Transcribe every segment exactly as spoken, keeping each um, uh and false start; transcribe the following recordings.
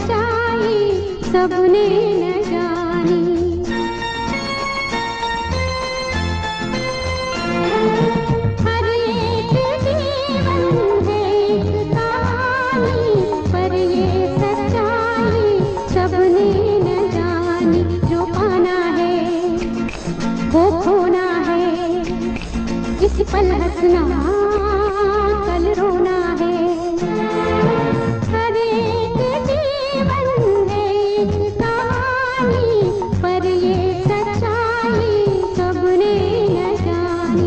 सच्चाई सबने न जानी। हर एक जीवन है एक कहानी, पर ये सच्चाई सबने न जानी। जो पाना है वो खोना है, इस पल हंसना कल रोना है। हर एक जीवन है एक कहानी, पर ये सच्चाई सबने न जानी।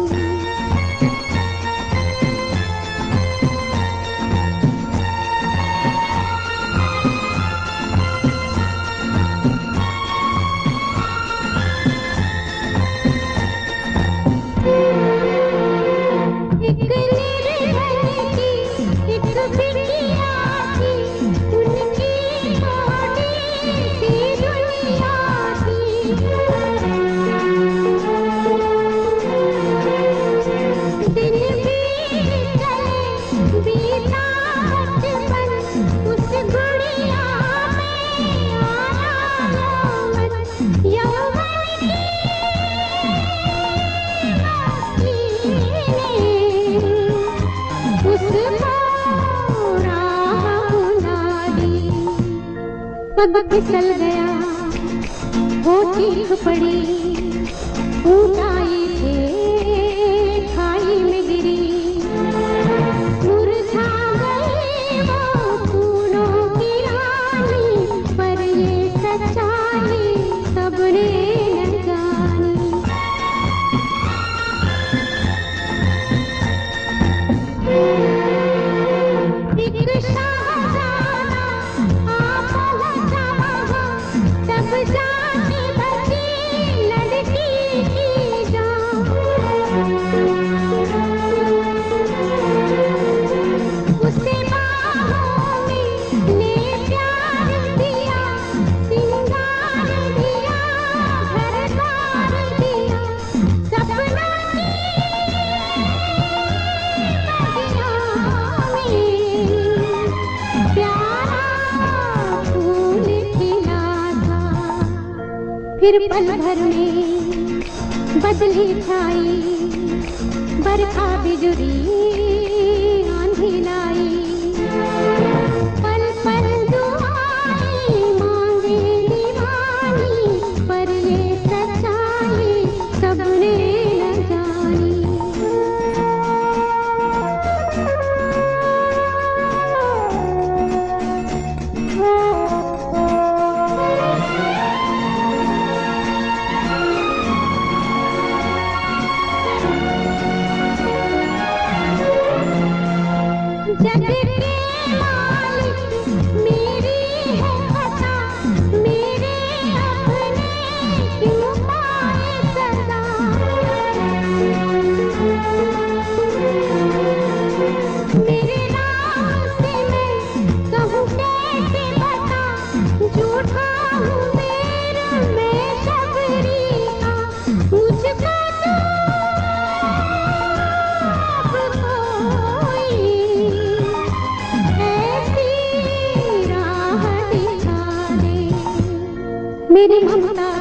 एक निर्धन की एक बिटिया थी, उनकी छोटी सी दुनिया थी। दिन बीत गए बीता बचपन, उस गुड़िया में आया यौवन। यौवन की पग फिसल गया वो चीख पड़ी, ऊंचाई से खाई में गिरी। मुरझा गई वो फूलों की रानी, पर ये सच्चाई सबने न जानी। एक शाहज़ादा आप लगा वहाँ, तब जाके बची लड़की की जान। उसे बाहों में ले प्यार दिया, सिंगार दिया, घर द्वार दिया। सपना की फिर पल भर में बदली छाई, बरखा बिजुली आंधी लाई। पल पल दुआएं मांगे दीवानी, पर ये सच्चाई सबने न जानी। जग के मालिक मेरी है खता, मेरे अपने क्यों पाए सदा। मेरे नाम से मैं कहूँ कैसे बता, झूठा हूँ मेरा मैं शबरी का। मुझको मेरी ममता